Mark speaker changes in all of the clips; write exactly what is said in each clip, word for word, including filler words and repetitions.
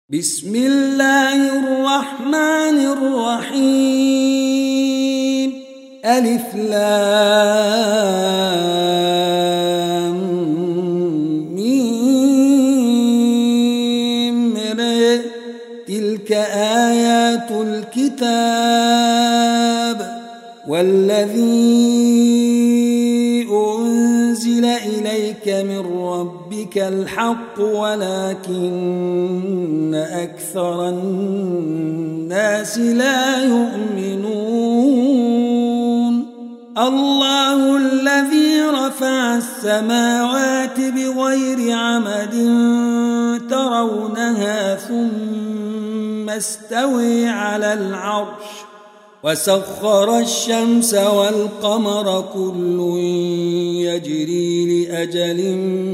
Speaker 1: بسم الله الرحمن الرحيم ألف لام ميم ر تلك آيات الكتاب والذي أنزل إليك من ربك الحق ولكن أكثر الناس لا يؤمنون الله الذي رفع السماوات بغير عمد ترونها ثم استوي على العرش وسخر الشمس والقمر كل يجري لأجل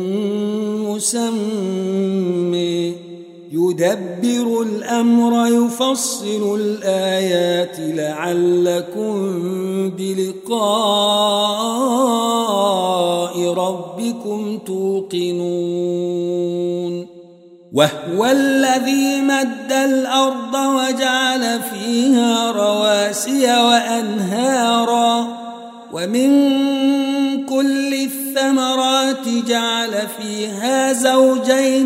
Speaker 1: مسمى يدبر الأمر يفصل الآيات لعلكم بلقاء ربكم توقنون وهو الذي مد الأرض وجعل فيها رواسي وأنهارا ومن كل الثمرات جعل فيها زوجين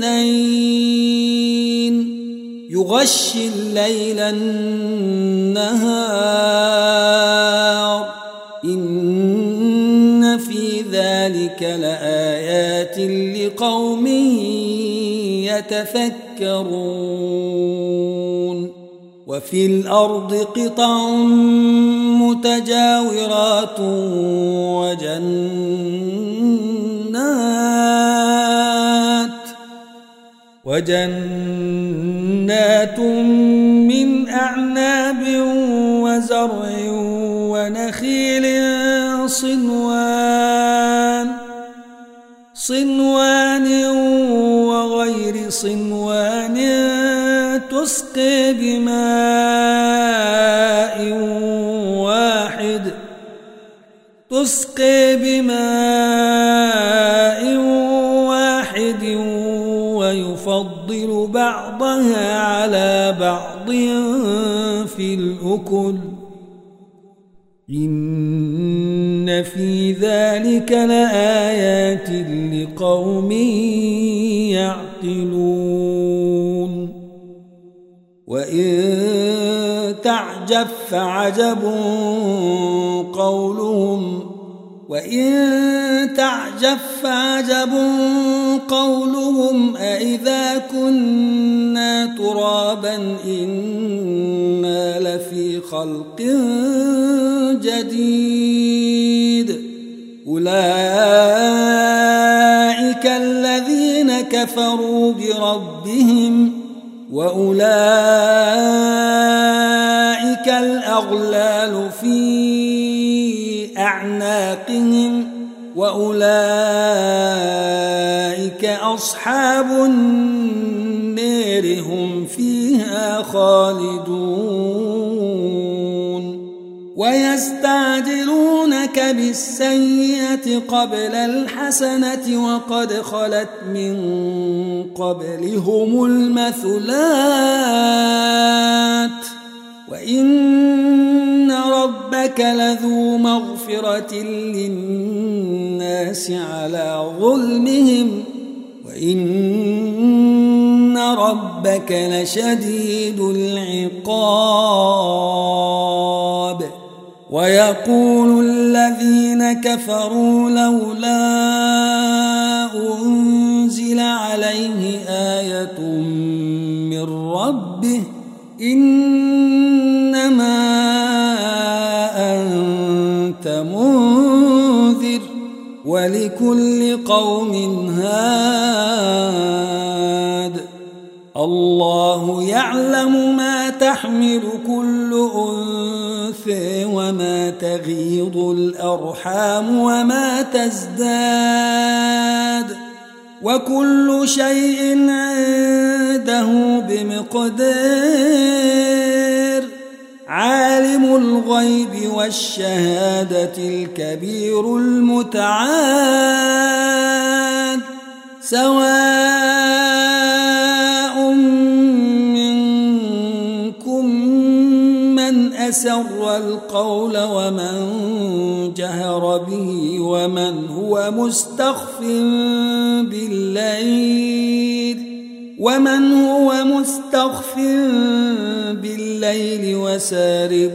Speaker 1: اثنين يغشي الليل النهار إن في ذلك لآيات لقوم يتفكرون وفي الأرض قطع متجاورات وجنات وجنات من أعناب وزرع ونخيل صنوان صنوان وغير صنوان تسقي بماء واحد تسقي بماء واحد ويفضل بعضها على بعض في الأكل إن في ذلك لآيات لقوم يعقلون وإن تعجب فعجب قولهم وإن تعجب فعجب قولهم أإذا كنا ترابا إنا لفي خلق جديد أولئك الذين كفروا بربهم وأولئك الأغلال في أعناقهم وأولئك أصحاب النار هم فيها خالدون ويستعجلونك بالسيئة قبل الحسنة وقد خلت من قبلهم المثلات وإن ربك لذو مغفرة للناس على ظلمهم وإن ربك لشديد العقاب ويقول الذين كفروا لولا أنزل عليه آية من ربه إنما أنت منذر ولكل قوم هاد الله يعلم ما تحمل كل أنثى وما تغيض الأرحام وما تزداد وكل شيء عنده بمقدار عالم الغيب والشهادة الكبير المتعال سواء أسر القول ومن جهر به ومن هو مستخف بالليل ومن هو مستخف بالليل وسارب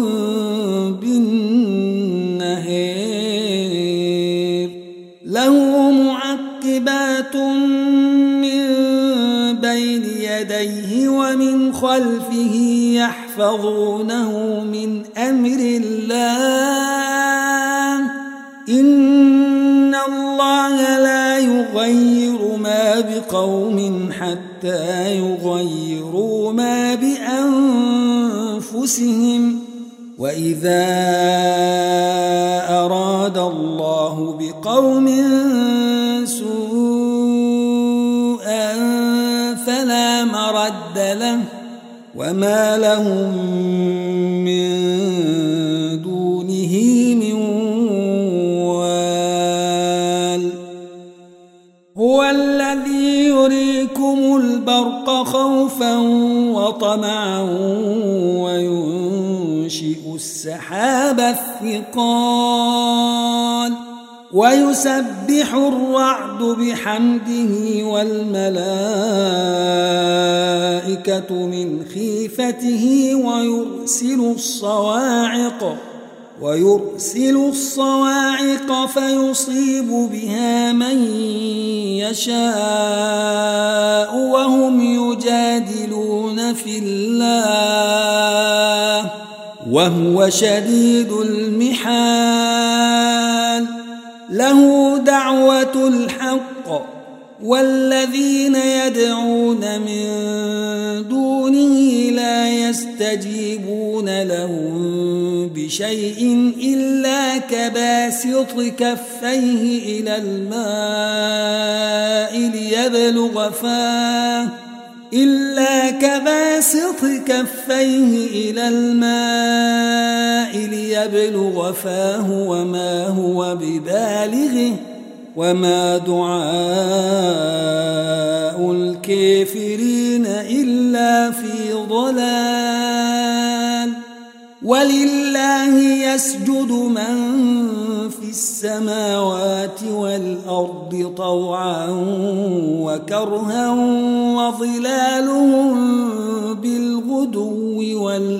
Speaker 1: بالنهار له معقبات من بين يديه ومن خلفه يحفظونه من أمر الله إن الله لا يغير ما بقوم حتى يغيروا ما بأنفسهم وإذا أراد الله بقوم سوءا فلا مرد له وما لهم من دونه من وال هو الذي يريكم البرق خوفا وطمعا وينشئ السحاب الثقال ويسبح الرعد بحمده والملائكة من خيفته ويرسل الصواعق ويرسل الصواعق فيصيب بها من يشاء وهم يجادلون في الله وهو شديد المحال له دعوة الحق والذين يدعون من دونه لا يستجيبون لهم بشيء إلا كباسط كفيه إلى الماء ليبلغ فاه إلا كباسط كفيه إلى الماء ليبلغ فاه وما هو ببالغه وما دعاء الكافرين إلا في ضلال ولله يسجد من في السماوات والأرض طوعا وكرها وظلالهم بالغدو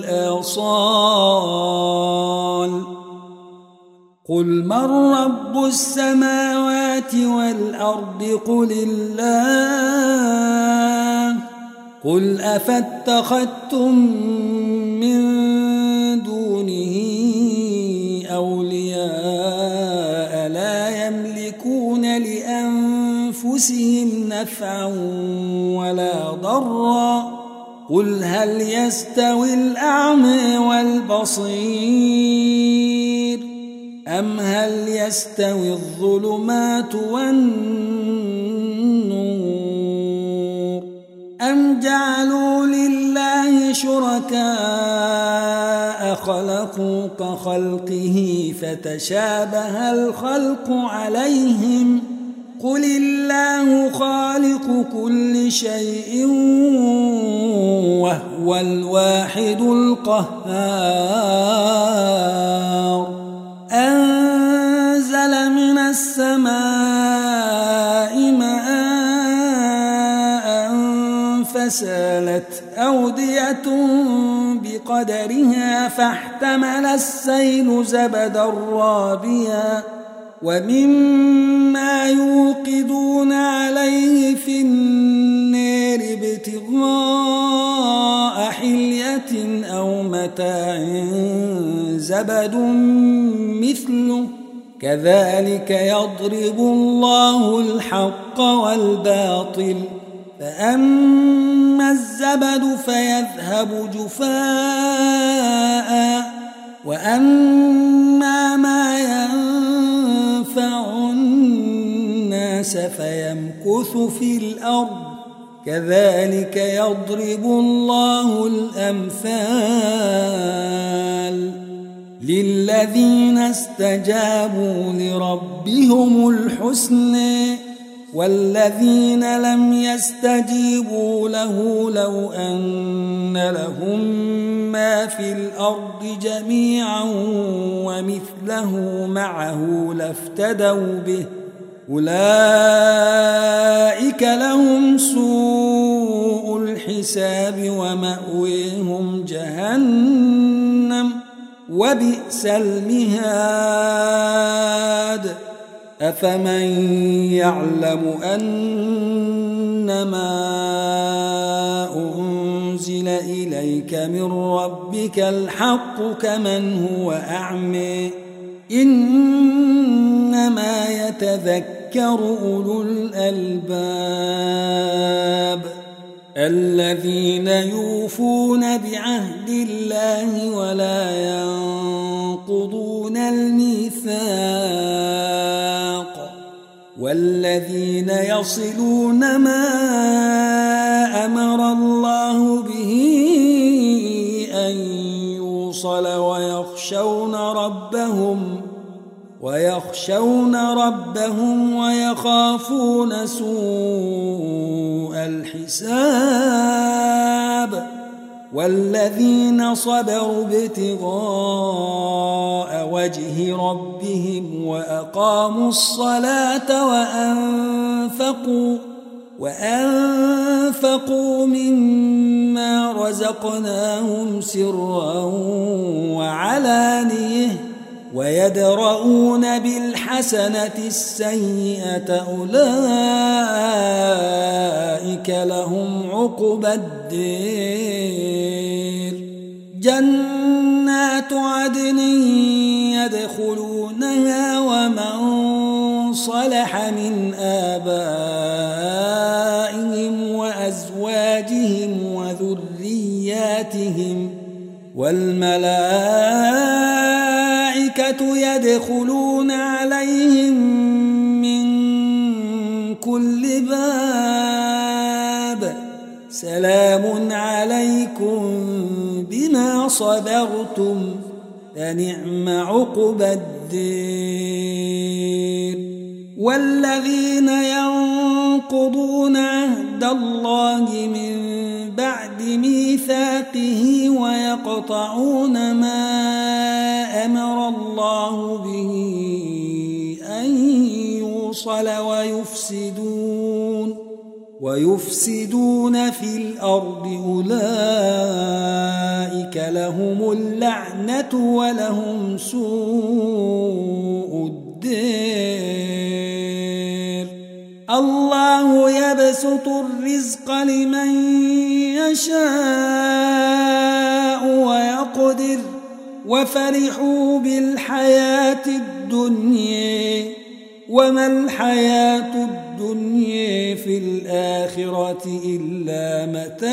Speaker 1: والآصال قل من رب السماوات والأرض قل الله قل أفاتخذتم من دونه أولياء لا يملكون لأنفسهم نفعا ولا ضرا قل هل يستوي الأعمى والبصير أم هل يستوي الظلمات والنور أم جعلوا لله شركاء خلقوا كخلقه فتشابه الخلق عليهم قل الله خالق كل شيء وهو الواحد القهار أنزل من السماء ماء فسالت أودية بقدرها فاحتمل السيل زبدا رابيا ومما يوقدون عليه في النار ابتغاء حلية أو متاع زبد مثله كذلك يضرب الله الحق والباطل فأما الزبد فيذهب جفاء وأما ما ينفع الناس فيمكث في الأرض كذلك يضرب الله الأمثال للذين استجابوا لربهم الحسنى والذين لم يستجيبوا له لو أن لهم ما في الأرض جميعا ومثله معه لافتدوا به أولئك لهم سوء الحساب ومأويهم جهنم وبئس المهاد أفمن يعلم أنما أنزل إليك من ربك الحق كمن هو أعمى إنما يتذكر أولو الألباب الذين يوفون بعهد الله ولا ينقضون الميثاق والذين يصلون ما أمر الله به أن يوصل ويخشون ربهم ويخشون ربهم ويخافون سوء الحساب والذين صبروا ابتغاء وجه ربهم وأقاموا الصلاة وأنفقوا وأنفقوا مما رزقناهم سرا وعلانية ويدرؤون بالحسنة السيئة أولئك لهم عقبى الدير جنات عدن يدخلونها ومن صلح من آبائهم وأزواجهم وذرياتهم والملائكة يدخلون عليهم من كل باب سلام عليكم بما صبرتم فنعم عقبى الدير والذين ينقضون عهد الله من بعد ميثاقه ويقطعون ما أمر الله به أن يوصل ويفسدون ويفسدون في الأرض أولئك لهم اللعنة ولهم سوء الدير الله يبسط الرزق لمن يشاء ويقدر وفرحوا بالحياة الدنيا وما الحياة الدنيا في الآخرة إلا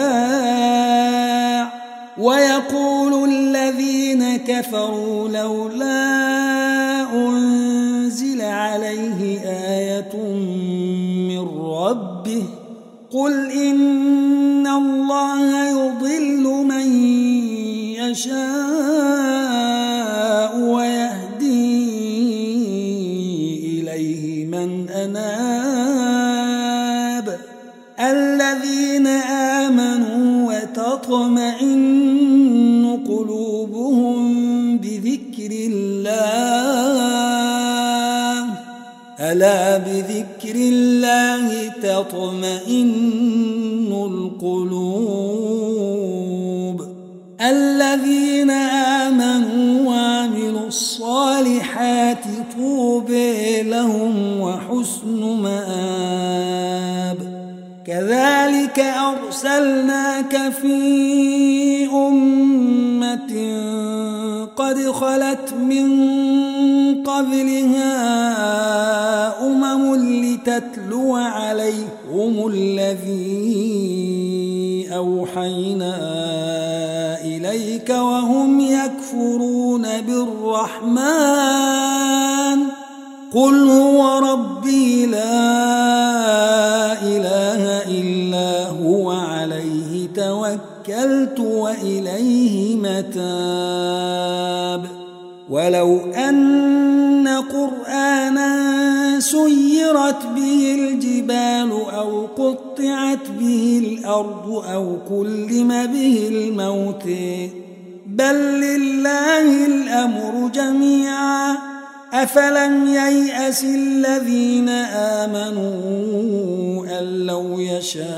Speaker 1: متاع ويقول الذين كفروا لولا أنزل عليه آية من ربه قل إن الله يضل من يشاء ويهدي إليه من أناب الذين آمنوا وتطمئن قلوبهم بذكر الله ألا بذكر الله تطمئن القلوب الذين آمنوا وعملوا الصالحات طوبى لهم وحسن مآب كذلك أرسلناك في أمة قد خلت من قبلها أمم لتتلو عليهم الذي أوحينا إليك وهم يكفرون بالرحمن قل هو ربي لا إله إلا هو عليه توكلت وإليه متاب ولو أن قرآنا سيرت به الجبال أو قطعت به الأرض أو كلم به الموت بل لله الأمر جميعا أفلم ييأس الذين آمنوا أن لو يشاء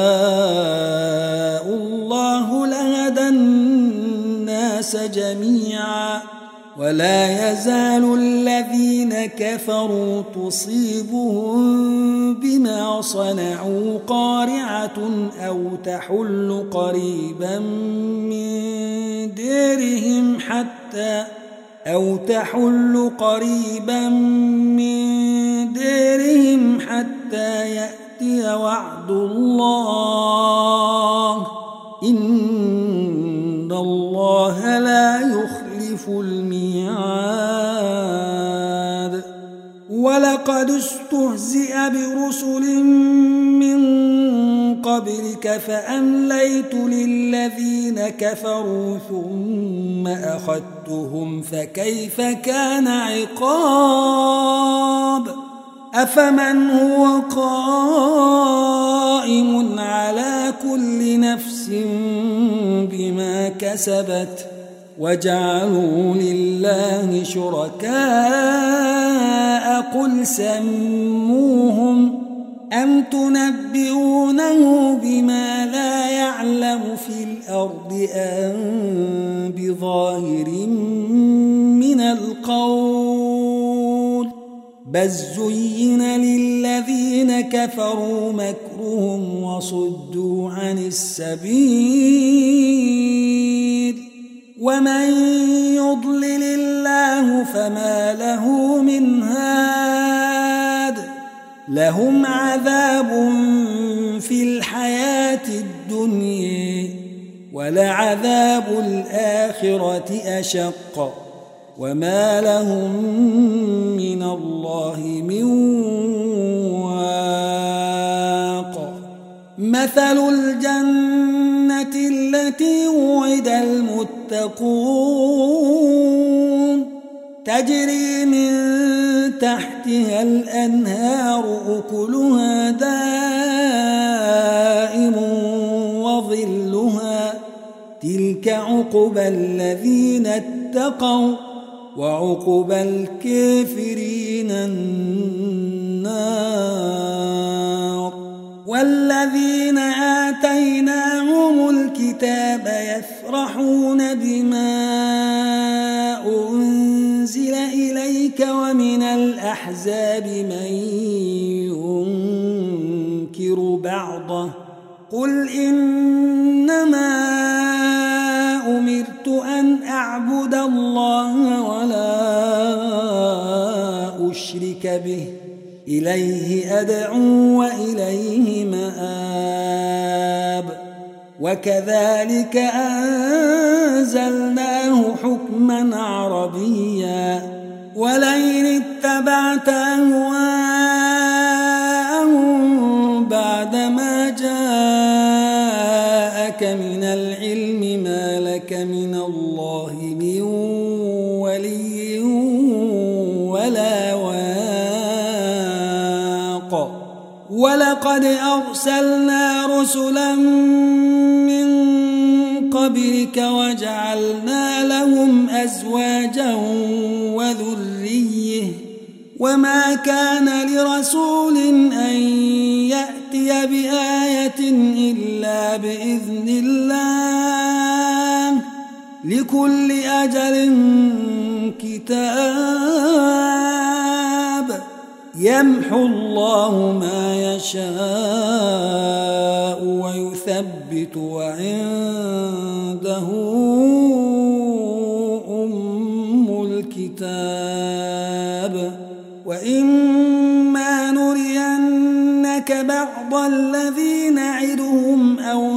Speaker 1: الله لهدى الناس جميعا ولا يزال الذين كفروا تصيبهم بما صنعوا قارعة أو تحل قريبا من ديرهم حتى أو تحل قريبا من ديرهم حتى يأتي وعد الله إن الله لا يخلف الميعاد ولقد استهزئ برسل من قبلك فأمليت للذين كفروا ثم أخذتهم فكيف كان عقاب أفمن هو قائم على كل نفس بما كسبت وجعلوا لله شركاء قل سموهم أم تنبئونه بما لا يعلم في الأرض أم بظاهر من القول بل زين للذين كفروا مكرهم وصدوا عن السبيل ومن يضلل الله فما له من هاد لهم عذاب في الحياة الدنيا ولعذاب الآخرة أشق وما لهم من الله من واق مثل الجنة التي وعد المتقون تجري من تحتها الأنهار أكلها دائم وظلها تلك عقبى الذين اتقوا وعقبى الكافرين النار والذين آتيناهم الكتاب يفرحون بما أنزل إليك ومن الأحزاب من ينكر بعضه قل إنما أمرت أن أعبد الله ولا أشرك به إليه أدعو وإليه مآب وكذلك أنزلناه حكما عربيا ولئن اتبعت أهواءهم بعدما جاءك من العلم ما لك من الله من ولي ولا واق ولقد أرسلنا رسلا من قبلك وجعلنا لهم أزواجا وذرية وما كان لرسول أن يأتي بآية إلا بإذن الله لكل أجل كتاب يمحو الله ما يشاء ويثبت وعنده أم الكتاب وإما نرينك بعض الذي نعدهم أو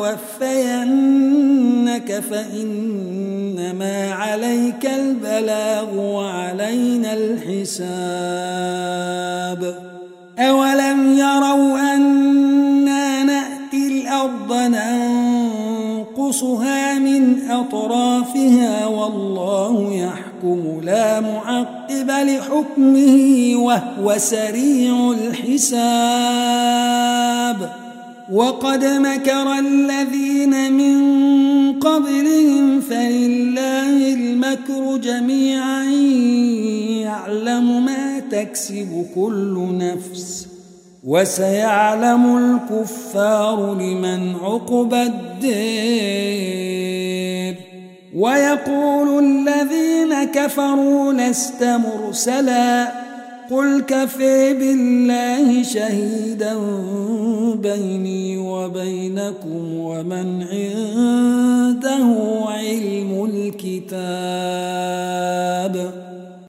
Speaker 1: نتوفينك فإنما عليك البلاغ وعلينا الحساب أولم يروا أنا نأتي الأرض ننقصها من أطرافها والله يحكم لا معقب لحكمه وهو سريع الحساب وقد مكر الذين من قبلهم فلله الأمر جميعا يعلم ما تكسب كل نفس وسيعلم الكفار لمن عقبى الدار ويقول الذين كفروا لست مرسلا قل كفى بالله شهيدا بيني وبينكم ومن عنده علم الكتاب